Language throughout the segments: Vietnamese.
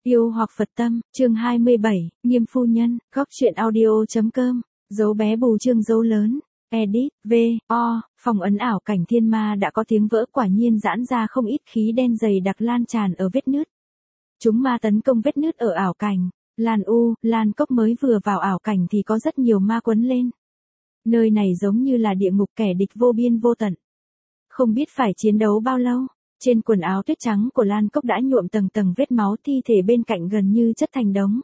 Yêu hoặc Phật tâm, chương 27, Nghiêm phu nhân, góc truyện audio.com, dấu bé bù chương dấu lớn, edit, phòng ấn ảo cảnh thiên ma đã có tiếng vỡ, quả nhiên giãn ra không ít khí đen dày đặc lan tràn ở vết nứt. Chúng ma tấn công vết nứt ở ảo cảnh, Lan Cốc mới vừa vào ảo cảnh thì có rất nhiều ma quấn lên. Nơi này giống như là địa ngục, kẻ địch vô biên vô tận. Không biết phải chiến đấu bao lâu. Trên quần áo tuyết trắng của Lan Cốc đã nhuộm tầng tầng vết máu, thi thể bên cạnh gần như chất thành đống.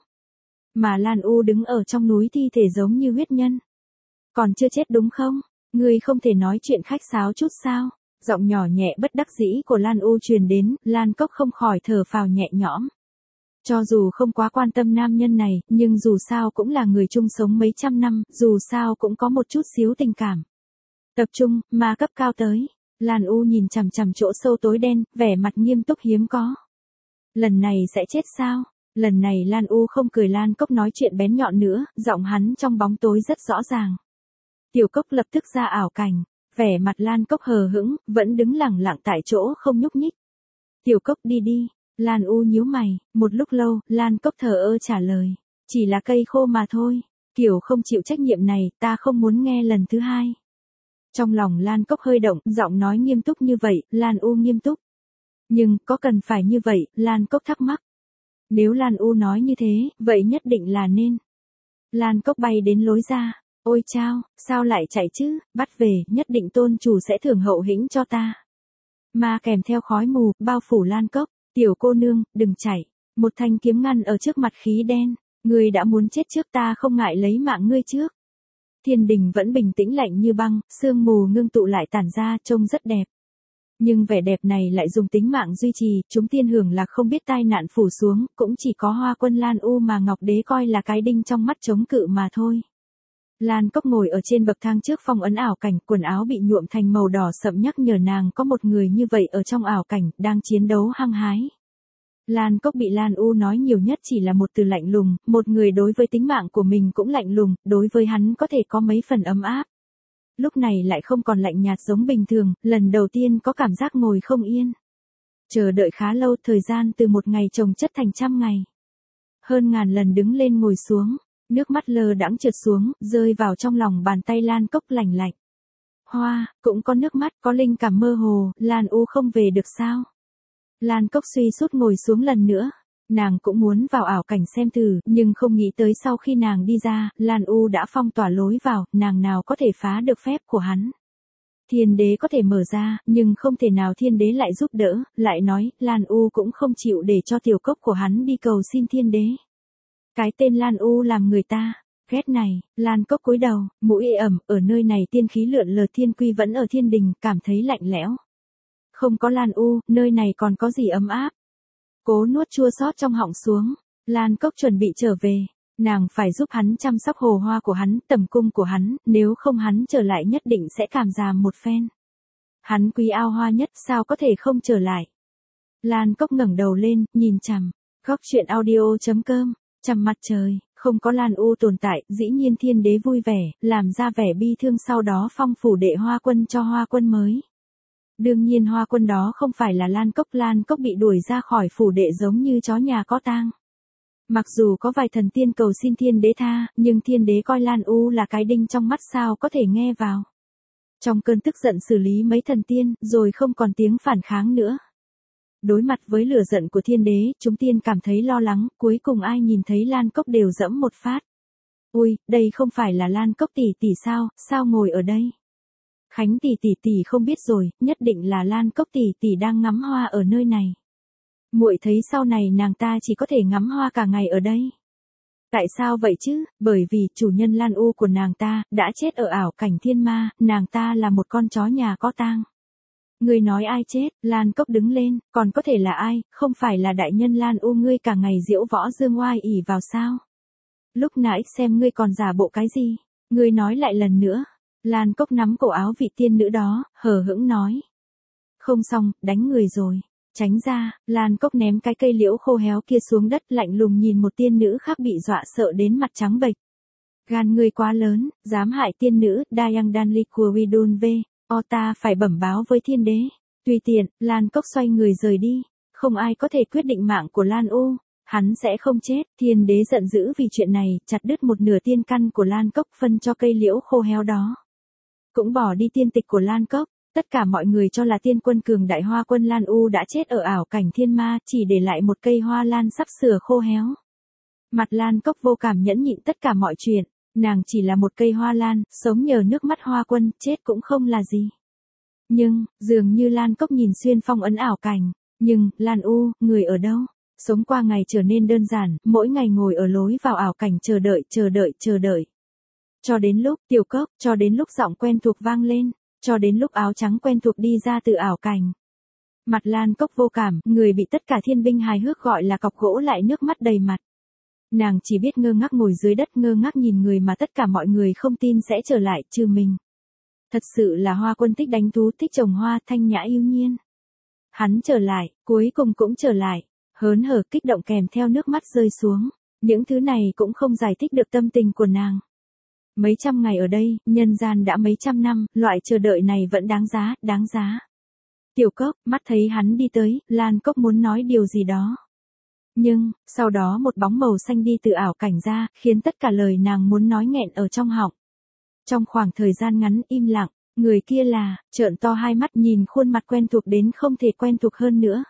Mà Lan U đứng ở trong núi thi thể giống như huyết nhân. Còn chưa chết đúng không? Ngươi không thể nói chuyện khách sáo chút sao? Giọng nhỏ nhẹ bất đắc dĩ của Lan U truyền đến, Lan Cốc không khỏi thở phào nhẹ nhõm. Cho dù không quá quan tâm nam nhân này, nhưng dù sao cũng là người chung sống mấy trăm năm, dù sao cũng có một chút xíu tình cảm. Tập trung, ma cấp cao tới. Lan U nhìn chằm chằm chỗ sâu tối đen, vẻ mặt nghiêm túc hiếm có. Lần này sẽ chết sao? Lần này Lan U không cười. Lan Cốc nói chuyện bén nhọn nữa, giọng hắn trong bóng tối rất rõ ràng. Tiểu Cốc lập tức ra ảo cảnh, vẻ mặt Lan Cốc hờ hững, vẫn đứng lẳng lặng tại chỗ không nhúc nhích. Tiểu Cốc đi đi. Lan U nhíu mày, một lúc lâu, Lan Cốc thờ ơ trả lời. Chỉ là cây khô mà thôi, kiểu không chịu trách nhiệm này, ta không muốn nghe lần thứ hai. Trong lòng Lan Cốc hơi động, giọng nói nghiêm túc như vậy, Lan U nghiêm túc. Nhưng, có cần phải như vậy, Lan Cốc thắc mắc. Nếu Lan U nói như thế, vậy nhất định là nên. Lan Cốc bay đến lối ra. Ôi chao, sao lại chạy chứ, bắt về, nhất định tôn chủ sẽ thưởng hậu hĩnh cho ta. Ma kèm theo khói mù, bao phủ Lan Cốc. Tiểu cô nương, đừng chạy. Một thanh kiếm ngăn ở trước mặt khí đen. Ngươi đã muốn chết trước, ta không ngại lấy mạng ngươi trước. Thiên đình vẫn bình tĩnh lạnh như băng, sương mù ngưng tụ lại tản ra, trông rất đẹp. Nhưng vẻ đẹp này lại dùng tính mạng duy trì, chúng tiên hưởng là không biết tai nạn phủ xuống, cũng chỉ có Hoa Quân Lan U mà Ngọc Đế coi là cái đinh trong mắt chống cự mà thôi. Lan Cốc ngồi ở trên bậc thang trước phong ấn ảo cảnh, quần áo bị nhuộm thành màu đỏ sậm, nhắc nhở nàng có một người như vậy ở trong ảo cảnh, đang chiến đấu hăng hái. Lan Cốc bị Lan U nói nhiều nhất chỉ là một từ lạnh lùng, một người đối với tính mạng của mình cũng lạnh lùng, đối với hắn có thể có mấy phần ấm áp. Lúc này lại không còn lạnh nhạt giống bình thường, lần đầu tiên có cảm giác ngồi không yên. Chờ đợi khá lâu, thời gian từ một ngày chồng chất thành trăm ngày. Hơn ngàn lần đứng lên ngồi xuống, nước mắt lơ đãng trượt xuống, rơi vào trong lòng bàn tay Lan Cốc lành lạnh. Hoa, cũng có nước mắt, có linh cảm mơ hồ, Lan U không về được sao? Lan Cốc suy sút ngồi xuống lần nữa. Nàng cũng muốn vào ảo cảnh xem thử, nhưng không nghĩ tới sau khi nàng đi ra, Lan U đã phong tỏa lối vào, nàng nào có thể phá được phép của hắn. Thiên đế có thể mở ra, nhưng không thể nào thiên đế lại giúp đỡ, lại nói, Lan U cũng không chịu để cho tiểu Cốc của hắn đi cầu xin thiên đế. Cái tên Lan U làm người ta ghét này. Lan Cốc cúi đầu, mũi ẩm, ở nơi này tiên khí lượn lờ, thiên quy vẫn ở thiên đình, cảm thấy lạnh lẽo. Không có Lan U, nơi này còn có gì ấm áp. Cố nuốt chua xót trong họng xuống. Lan Cốc chuẩn bị trở về. Nàng phải giúp hắn chăm sóc hồ hoa của hắn, tầm cung của hắn, nếu không hắn trở lại nhất định sẽ cảm giảm một phen. Hắn quý ao hoa nhất, sao có thể không trở lại. Lan Cốc ngẩng đầu lên, nhìn chằm. Góc truyện audio.com, chằm mặt trời, không có Lan U tồn tại, dĩ nhiên thiên đế vui vẻ, làm ra vẻ bi thương, sau đó phong phủ đệ Hoa Quân cho Hoa Quân mới. Đương nhiên Hoa Quân đó không phải là Lan Cốc bị đuổi ra khỏi phủ đệ giống như chó nhà có tang. Mặc dù có vài thần tiên cầu xin thiên đế tha, nhưng thiên đế coi Lan U là cái đinh trong mắt, sao có thể nghe vào. Trong cơn tức giận xử lý mấy thần tiên, rồi không còn tiếng phản kháng nữa. Đối mặt với lửa giận của thiên đế, chúng tiên cảm thấy lo lắng, cuối cùng ai nhìn thấy Lan Cốc đều dẫm một phát. Ui, đây không phải là Lan Cốc tỷ tỷ sao ngồi ở đây? Khánh tỷ không biết rồi, nhất định là Lan Cốc tỷ đang ngắm hoa ở nơi này. Muội thấy sau này nàng ta chỉ có thể ngắm hoa cả ngày ở đây. Tại sao vậy chứ? Bởi vì chủ nhân Lan U của nàng ta đã chết ở ảo cảnh thiên ma, nàng ta là một con chó nhà có tang. Ngươi nói ai chết? Lan Cốc đứng lên, còn có thể là ai, không phải là đại nhân Lan U ngươi cả ngày diễu võ dương oai ỉ vào sao? Lúc nãy xem ngươi còn giả bộ cái gì? Ngươi nói lại lần nữa. Lan Cốc nắm cổ áo vị tiên nữ đó, hờ hững nói. Không xong, đánh người rồi. Tránh ra. Lan Cốc ném cái cây liễu khô héo kia xuống đất, lạnh lùng nhìn một tiên nữ khác bị dọa sợ đến mặt trắng bệch. Gan ngươi quá lớn, dám hại tiên nữ, Dayang Danli của Widun V. Ta phải bẩm báo với thiên đế. Tùy tiện. Lan Cốc xoay người rời đi. Không ai có thể quyết định mạng của Lan U. Hắn sẽ không chết, thiên đế giận dữ vì chuyện này, chặt đứt một nửa tiên căn của Lan Cốc phân cho cây liễu khô héo đó. Cũng bỏ đi tiên tịch của Lan Cốc, tất cả mọi người cho là tiên quân cường đại Hoa Quân Lan U đã chết ở ảo cảnh thiên ma, chỉ để lại một cây hoa lan sắp sửa khô héo. Mặt Lan Cốc vô cảm nhẫn nhịn tất cả mọi chuyện, nàng chỉ là một cây hoa lan, sống nhờ nước mắt Hoa Quân, chết cũng không là gì. Nhưng, dường như Lan Cốc nhìn xuyên phong ấn ảo cảnh, nhưng, Lan U, người ở đâu? Sống qua ngày trở nên đơn giản, mỗi ngày ngồi ở lối vào ảo cảnh chờ đợi. Cho đến lúc, Tiểu Cốc, cho đến lúc giọng quen thuộc vang lên, cho đến lúc áo trắng quen thuộc đi ra từ ảo cảnh. Mặt Lan Cốc vô cảm, người bị tất cả thiên binh hài hước gọi là cọc gỗ lại nước mắt đầy mặt. Nàng chỉ biết ngơ ngác ngồi dưới đất ngơ ngác nhìn người mà tất cả mọi người không tin sẽ trở lại trừ mình. Thật sự là Hoa Quân thích đánh thú, thích trồng hoa, thanh nhã yêu nhiên. Hắn trở lại, cuối cùng cũng trở lại, hớn hở kích động kèm theo nước mắt rơi xuống. Những thứ này cũng không giải thích được tâm tình của nàng. Mấy trăm ngày ở đây, nhân gian đã mấy trăm năm, loại chờ đợi này vẫn đáng giá, đáng giá. Tiểu Cốc, mắt thấy hắn đi tới, Lan Cốc muốn nói điều gì đó. Nhưng, sau đó một bóng màu xanh đi từ ảo cảnh ra, khiến tất cả lời nàng muốn nói nghẹn ở trong họng. Trong khoảng thời gian ngắn im lặng, người kia là, trợn to hai mắt nhìn khuôn mặt quen thuộc đến không thể quen thuộc hơn nữa.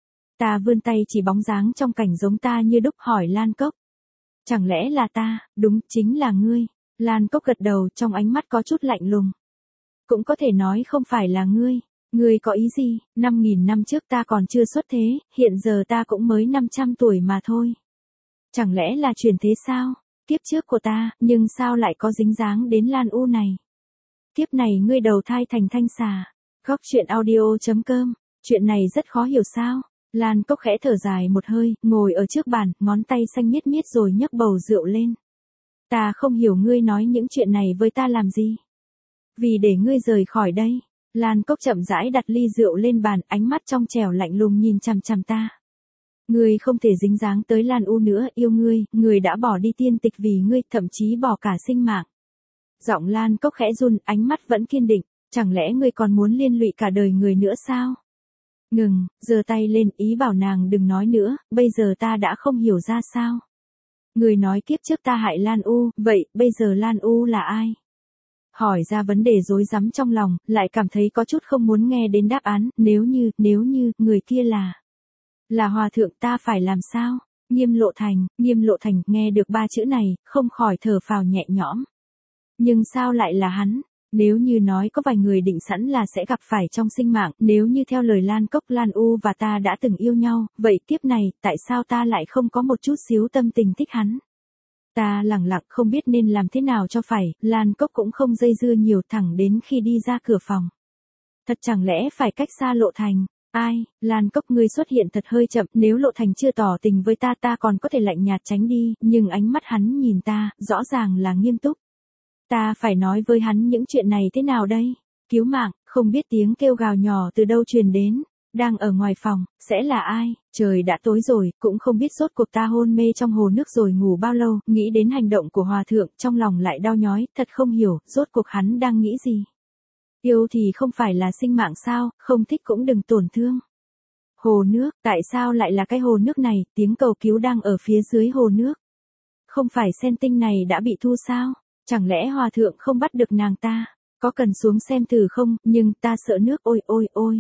Ta vươn tay chỉ bóng dáng trong cảnh giống ta như đúc hỏi Lan Cốc. Chẳng lẽ là ta, đúng, chính là ngươi. Lan Cốc gật đầu, trong ánh mắt có chút lạnh lùng. Cũng có thể nói không phải là ngươi. Ngươi có ý gì? 5.000 năm trước ta còn chưa xuất thế, hiện giờ ta cũng mới 500 tuổi mà thôi. Chẳng lẽ là chuyển thế sao? Kiếp trước của ta, nhưng sao lại có dính dáng đến Lan U này? Kiếp này ngươi đầu thai thành thanh xà. Góc truyện audio.com. Chuyện này rất khó hiểu sao? Lan Cốc khẽ thở dài một hơi, ngồi ở trước bàn, ngón tay xanh miết miết rồi nhấc bầu rượu lên. Ta không hiểu ngươi nói những chuyện này với ta làm gì. Vì để ngươi rời khỏi đây. Lan Cốc chậm rãi đặt ly rượu lên bàn, ánh mắt trong trẻo lạnh lùng nhìn chằm chằm ta. Ngươi không thể dính dáng tới Lan U nữa, yêu ngươi, ngươi đã bỏ đi tiên tịch vì ngươi, thậm chí bỏ cả sinh mạng. Giọng Lan Cốc khẽ run, ánh mắt vẫn kiên định, chẳng lẽ ngươi còn muốn liên lụy cả đời người nữa sao? Ngừng, giơ tay lên, ý bảo nàng đừng nói nữa, bây giờ ta đã không hiểu ra sao. Ngươi nói kiếp trước ta hại Lan U, vậy, bây giờ Lan U là ai? Hỏi ra vấn đề rối rắm trong lòng, lại cảm thấy có chút không muốn nghe đến đáp án, nếu như, người kia là hòa thượng ta phải làm sao? Nghiêm Lộ Thành, nghe được ba chữ này, không khỏi thở phào nhẹ nhõm. Nhưng sao lại là hắn? Nếu như nói có vài người định sẵn là sẽ gặp phải trong sinh mạng, nếu như theo lời Lan Cốc, Lan U và ta đã từng yêu nhau, vậy kiếp này, tại sao ta lại không có một chút xíu tâm tình thích hắn? Ta lẳng lặng không biết nên làm thế nào cho phải, Lan Cốc cũng không dây dưa nhiều thẳng đến khi đi ra cửa phòng. Thật chẳng lẽ phải cách xa Lộ Thành? Ai, Lan Cốc ngươi xuất hiện thật hơi chậm, nếu Lộ Thành chưa tỏ tình với ta còn có thể lạnh nhạt tránh đi, nhưng ánh mắt hắn nhìn ta, rõ ràng là nghiêm túc. Ta phải nói với hắn những chuyện này thế nào đây? Cứu mạng, không biết tiếng kêu gào nhỏ từ đâu truyền đến. Đang ở ngoài phòng, sẽ là ai? Trời đã tối rồi, cũng không biết rốt cuộc ta hôn mê trong hồ nước rồi ngủ bao lâu, nghĩ đến hành động của hòa thượng, trong lòng lại đau nhói, thật không hiểu, rốt cuộc hắn đang nghĩ gì? Yêu thì không phải là sinh mạng sao, không thích cũng đừng tổn thương. Hồ nước, tại sao lại là cái hồ nước này, tiếng cầu cứu đang ở phía dưới hồ nước. Không phải sen tinh này đã bị thu sao? Chẳng lẽ hòa thượng không bắt được nàng ta? Có cần xuống xem thử không, nhưng ta sợ nước, ôi.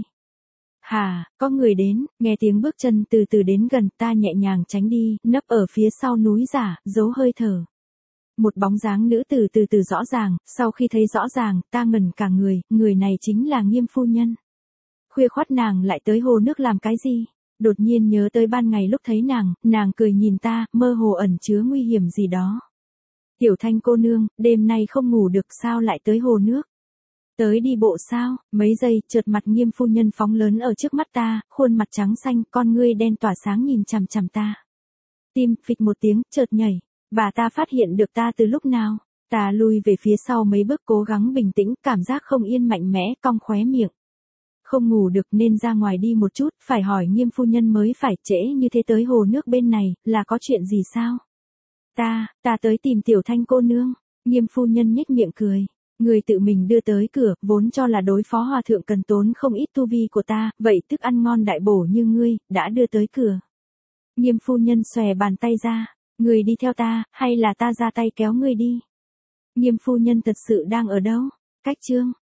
Hà, có người đến, nghe tiếng bước chân từ từ đến gần, ta nhẹ nhàng tránh đi, nấp ở phía sau núi giả, giấu hơi thở. Một bóng dáng nữ từ từ rõ ràng, sau khi thấy rõ ràng, ta ngẩn cả người này chính là Nghiêm phu nhân. Khuya khoắt nàng lại tới hồ nước làm cái gì? Đột nhiên nhớ tới ban ngày lúc thấy nàng cười nhìn ta, mơ hồ ẩn chứa nguy hiểm gì đó. Tiểu Thanh cô nương, đêm nay không ngủ được sao lại tới hồ nước? Tới đi bộ sao? Mấy giây, chợt mặt Nghiêm phu nhân phóng lớn ở trước mắt ta, khuôn mặt trắng xanh, con ngươi đen tỏa sáng nhìn chằm chằm ta. Tim phịch một tiếng, chợt nhảy. Bà ta phát hiện được ta từ lúc nào? Ta lui về phía sau mấy bước cố gắng bình tĩnh, cảm giác không yên mạnh mẽ, cong khóe miệng. Không ngủ được nên ra ngoài đi một chút, phải hỏi Nghiêm phu nhân mới phải, trễ như thế tới hồ nước bên này, là có chuyện gì sao? Ta tới tìm Tiểu Thanh cô nương. Nghiêm phu nhân nhếch miệng cười. Người tự mình đưa tới cửa, vốn cho là đối phó hòa thượng cần tốn không ít tu vi của ta, vậy thức ăn ngon đại bổ như ngươi, đã đưa tới cửa. Nghiêm phu nhân xòe bàn tay ra. Người đi theo ta, hay là ta ra tay kéo người đi? Nghiêm phu nhân thật sự đang ở đâu? Cách chương.